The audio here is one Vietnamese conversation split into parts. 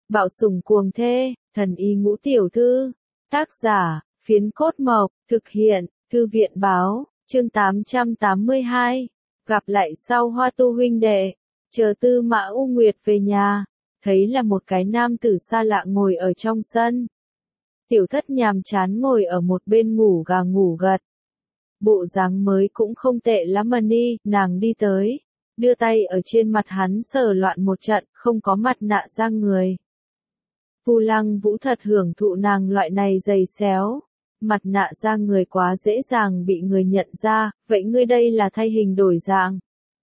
Bạo sủng cuồng thê, thần y ngũ tiểu thư. Tác giả, Phiến Cốt Mộc, thực hiện, Thư viện báo, chương 882. Gặp lại sau Hoa Tu huynh đệ, chờ Tư Mã U Nguyệt về nhà, thấy là một cái nam tử xa lạ ngồi ở trong sân. Tiểu Thất nhàm chán ngồi ở một bên ngủ gà ngủ gật. Bộ dáng mới cũng không tệ lắm mà ni, nàng đi tới, đưa tay ở trên mặt hắn sờ loạn một trận, không có mặt nạ ra người. Vu Lăng Vũ thật hưởng thụ nàng loại này giày xéo, mặt nạ ra người quá dễ dàng bị người nhận ra, vậy ngươi đây là thay hình đổi dạng.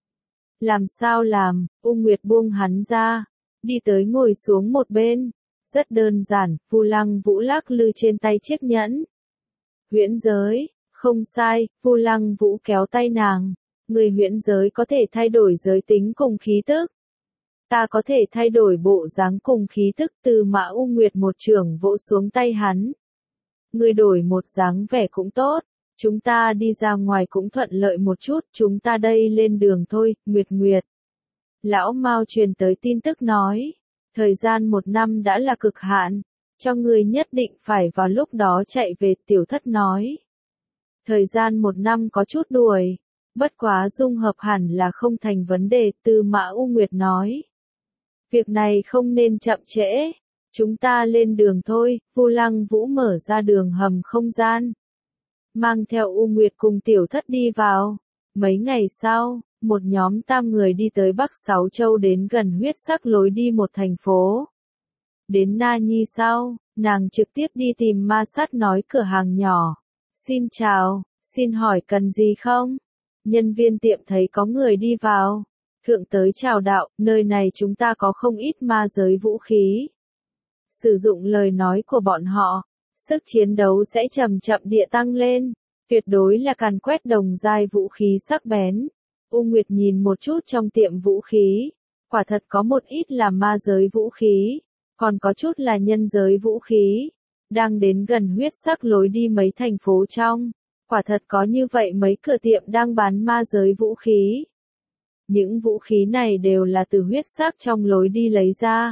Làm sao làm, U Nguyệt buông hắn ra, đi tới ngồi xuống một bên, rất đơn giản, Vu Lăng Vũ lắc lư trên tay chiếc nhẫn. Huyễn giới, không sai, Vu Lăng Vũ kéo tay nàng, người huyễn giới có thể thay đổi giới tính cùng khí tức. Ta có thể thay đổi bộ dáng cùng khí tức. Từ Mã U Nguyệt một chưởng vỗ xuống tay hắn. Ngươi đổi một dáng vẻ cũng tốt, chúng ta đi ra ngoài cũng thuận lợi một chút, chúng ta đây lên đường thôi, Nguyệt Nguyệt. Lão Mao truyền tới tin tức nói, thời gian 1 năm đã là cực hạn, cho ngươi nhất định phải vào lúc đó chạy về. Tiểu Thất nói, thời gian 1 năm có chút đuổi, bất quá dung hợp hẳn là không thành vấn đề. Từ Mã U Nguyệt nói, việc này không nên chậm trễ, chúng ta lên đường thôi. Vu Lăng Vũ mở ra đường hầm không gian, mang theo U Nguyệt cùng Tiểu Thất đi vào. Mấy ngày sau, một nhóm 8 người đi tới Bắc Sáu Châu, đến gần huyết sắc lối đi một thành phố. Đến Na Nhi sau, nàng trực tiếp đi tìm Ma Sát nói cửa hàng nhỏ. Xin chào, xin hỏi cần gì không? Nhân viên tiệm thấy có người đi vào. Thượng tới chào đạo, nơi này chúng ta có không ít ma giới vũ khí. Sử dụng lời nói của bọn họ, sức chiến đấu sẽ chậm chậm địa tăng lên, tuyệt đối là càn quét đồng giai vũ khí sắc bén. U Nguyệt nhìn một chút trong tiệm vũ khí, quả thật có một ít là ma giới vũ khí, còn có chút là nhân giới vũ khí. Đang đến gần huyết sắc lối đi mấy thành phố trong, quả thật có như vậy mấy cửa tiệm đang bán ma giới vũ khí. Những vũ khí này đều là từ huyết sắc trong lối đi lấy ra.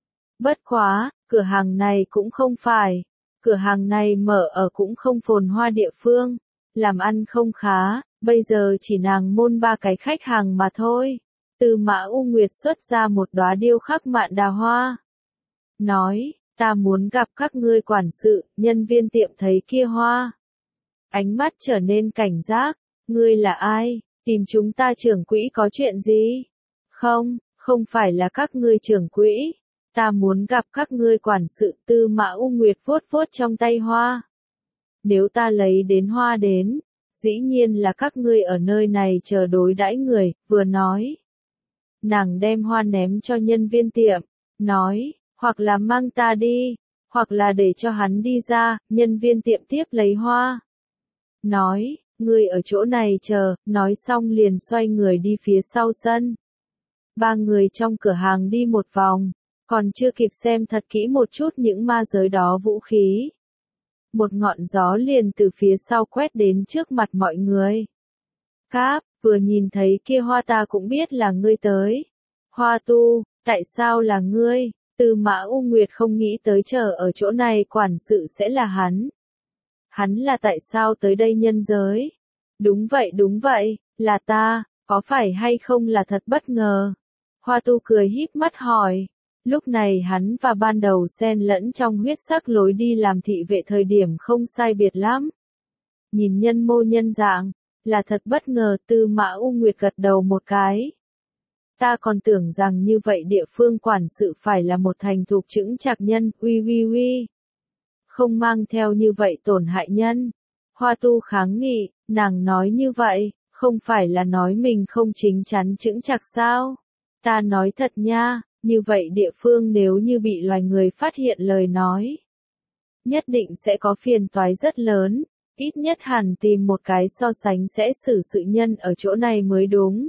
Bất quá, cửa hàng này cũng không phải. Cửa hàng này mở ở cũng không phồn hoa địa phương. Làm ăn không khá, bây giờ chỉ nàng môn 3 cái khách hàng mà thôi. Từ Mã U Nguyệt xuất ra một đóa điêu khắc mạn đào hoa. Nói, ta muốn gặp các ngươi quản sự. Nhân viên tiệm thấy kia hoa, ánh mắt trở nên cảnh giác. Ngươi là ai? Tìm chúng ta trưởng quỹ có chuyện gì? Không, không phải là các ngươi trưởng quỹ. Ta muốn gặp các ngươi quản sự. Tư Mã U Nguyệt vuốt vuốt trong tay hoa. Nếu ta lấy đến hoa đến, dĩ nhiên là các ngươi ở nơi này chờ đối đãi người. Vừa nói, nàng đem hoa ném cho nhân viên tiệm, nói, hoặc là mang ta đi, hoặc là để cho hắn đi ra. Nhân viên tiệm tiếp lấy hoa, nói, ngươi ở chỗ này chờ. Nói xong liền xoay người đi phía sau sân. 3 người trong cửa hàng đi một vòng, còn chưa kịp xem thật kỹ một chút những ma giới đó vũ khí. Một ngọn gió liền từ phía sau quét đến trước mặt mọi người. Cáp, vừa nhìn thấy kia hoa ta cũng biết là ngươi tới. Hoa Tu, tại sao là ngươi? Từ Mã U Nguyệt không nghĩ tới chờ ở chỗ này quản sự sẽ là hắn. Hắn là tại sao tới đây nhân giới? Đúng vậy, là ta, có phải hay không là thật bất ngờ? Hoa Tu cười híp mắt hỏi. Lúc này hắn và ban đầu xen lẫn trong huyết sắc lối đi làm thị vệ thời điểm không sai biệt lắm. Nhìn nhân mô nhân dạng, là thật bất ngờ. Tư Mã U Nguyệt gật đầu một cái. Ta còn tưởng rằng như vậy địa phương quản sự phải là một thành thục chững chạc nhân, uy. Không mang theo như vậy tổn hại nhân. Hoa Tu kháng nghị, nàng nói như vậy, không phải là nói mình không chính chắn chững chạc sao? Ta nói thật nha, như vậy địa phương nếu như bị loài người phát hiện lời nói, nhất định sẽ có phiền toái rất lớn, ít nhất hẳn tìm một cái so sánh sẽ xử sự nhân ở chỗ này mới đúng.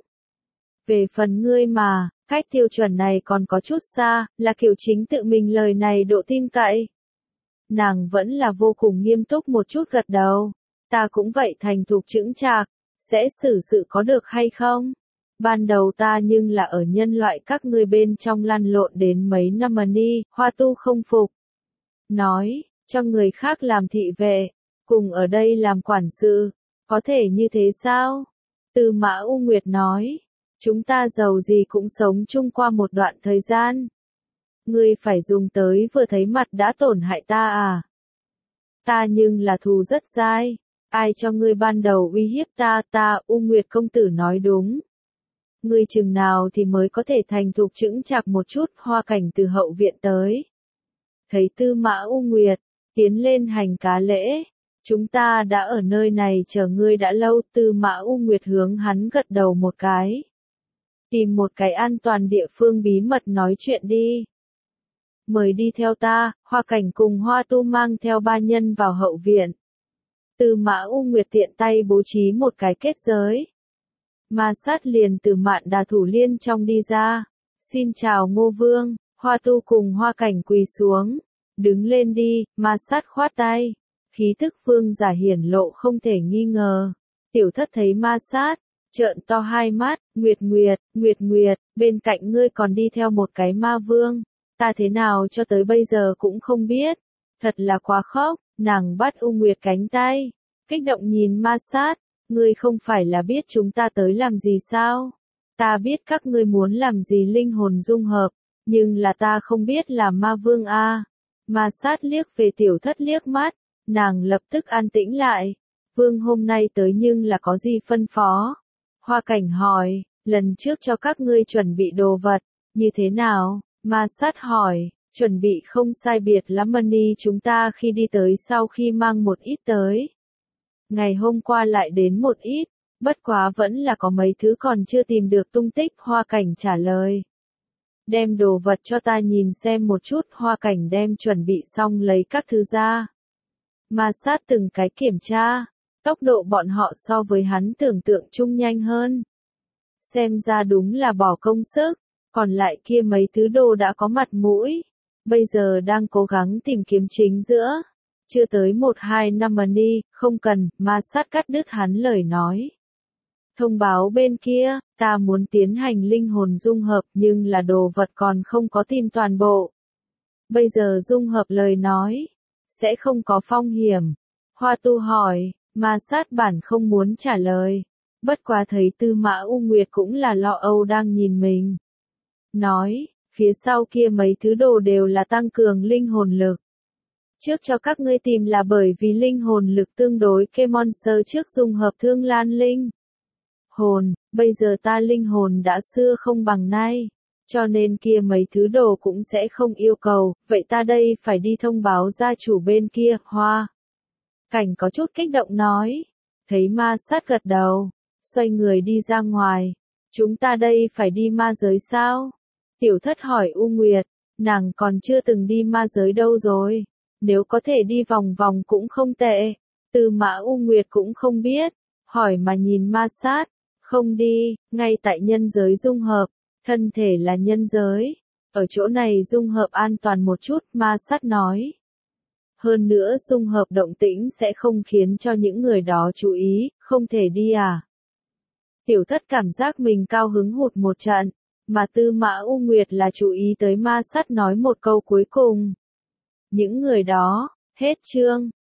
Về phần ngươi mà, cách tiêu chuẩn này còn có chút xa, là Kiều Chính tự mình lời này độ tin cậy. Nàng vẫn là vô cùng nghiêm túc một chút gật đầu. Ta cũng vậy thành thục chững chạc, sẽ xử sự có được hay không? Ban đầu ta nhưng là ở nhân loại các ngươi bên trong lăn lộn đến mấy năm mà đi, Hoa Tu không phục. Nói, cho người khác làm thị vệ, cùng ở đây làm quản sự, có thể như thế sao? Tư Mã U Nguyệt nói, chúng ta giàu gì cũng sống chung qua một đoạn thời gian. Ngươi phải dùng tới vừa thấy mặt đã tổn hại ta à? Ta nhưng là thù rất dai, ai cho ngươi ban đầu uy hiếp ta, U Nguyệt công tử nói đúng. Ngươi chừng nào thì mới có thể thành thục chững chạc một chút, Hoa Cảnh từ hậu viện tới. Thấy Tư Mã U Nguyệt, tiến lên hành cá lễ. Chúng ta đã ở nơi này chờ ngươi đã lâu, Tư Mã U Nguyệt hướng hắn gật đầu một cái. Tìm một cái an toàn địa phương bí mật nói chuyện đi. Mời đi theo ta, Hoa Cảnh cùng Hoa Tu mang theo ba nhân vào hậu viện. Tư Mã U Nguyệt tiện tay bố trí một cái kết giới. Ma Sát liền từ Mạn Đà Thủ Liên trong đi ra. Xin chào Ngô Vương, Hoa Tu cùng Hoa Cảnh quỳ xuống. Đứng lên đi, Ma Sát khoát tay. Khí thức vương giả hiển lộ không thể nghi ngờ. Tiểu Thất thấy Ma Sát, trợn to hai mắt, Nguyệt, bên cạnh ngươi còn đi theo một cái ma vương. Ta thế nào cho tới bây giờ cũng không biết. Thật là quá khóc, nàng bắt U Nguyệt cánh tay. Kích động nhìn Ma Sát, ngươi không phải là biết chúng ta tới làm gì sao? Ta biết các ngươi muốn làm gì linh hồn dung hợp, nhưng là ta không biết là ma vương a. Ma Sát liếc về Tiểu Thất liếc mắt, nàng lập tức an tĩnh lại. Vương hôm nay tới nhưng là có gì phân phó? Hoa Cảnh hỏi, lần trước cho các ngươi chuẩn bị đồ vật, như thế nào? Ma Sát hỏi, chuẩn bị không sai biệt lắm money chúng ta khi đi tới sau khi mang một ít tới. Ngày hôm qua lại đến một ít, bất quá vẫn là có mấy thứ còn chưa tìm được tung tích, Hoa Cảnh trả lời. Đem đồ vật cho ta nhìn xem một chút, Hoa Cảnh đem chuẩn bị xong lấy các thứ ra. Ma Sát từng cái kiểm tra, tốc độ bọn họ so với hắn tưởng tượng chung nhanh hơn. Xem ra đúng là bỏ công sức, còn lại kia mấy thứ đồ đã có mặt mũi. Bây giờ đang cố gắng tìm kiếm chính giữa. Chưa tới 1-2 năm mà đi, không cần, Ma Sát cắt đứt hắn lời nói. Thông báo bên kia, ta muốn tiến hành linh hồn dung hợp nhưng là đồ vật còn không có tìm toàn bộ. Bây giờ dung hợp lời nói, sẽ không có phong hiểm. Hoa Tu hỏi, Ma Sát bản không muốn trả lời. Bất quá thấy Tư Mã U Nguyệt cũng là lo âu đang nhìn mình. Nói, phía sau kia mấy thứ đồ đều là tăng cường linh hồn lực. Trước cho các ngươi tìm là bởi vì linh hồn lực tương đối kê monster trước dung hợp Thương Lan Linh. Hồn, bây giờ ta linh hồn đã xưa không bằng nay, cho nên kia mấy thứ đồ cũng sẽ không yêu cầu, vậy ta đây phải đi thông báo gia chủ bên kia, Hoa Cảnh có chút kích động nói. Thấy Ma Sát gật đầu, xoay người đi ra ngoài. Chúng ta đây phải đi ma giới sao? Tiểu Thất hỏi U Nguyệt, nàng còn chưa từng đi ma giới đâu rồi. Nếu có thể đi vòng vòng cũng không tệ. Tư Mã U Nguyệt cũng không biết, hỏi mà nhìn Ma Sát. Không đi, ngay tại nhân giới dung hợp, thân thể là nhân giới. Ở chỗ này dung hợp an toàn một chút, Ma Sát nói. Hơn nữa dung hợp động tĩnh sẽ không khiến cho những người đó chú ý, không thể đi à. Tiểu Thất cảm giác mình cao hứng hụt một trận, mà Tư Mã U Nguyệt là chú ý tới Ma Sát nói một câu cuối cùng. Những người đó, hết chương.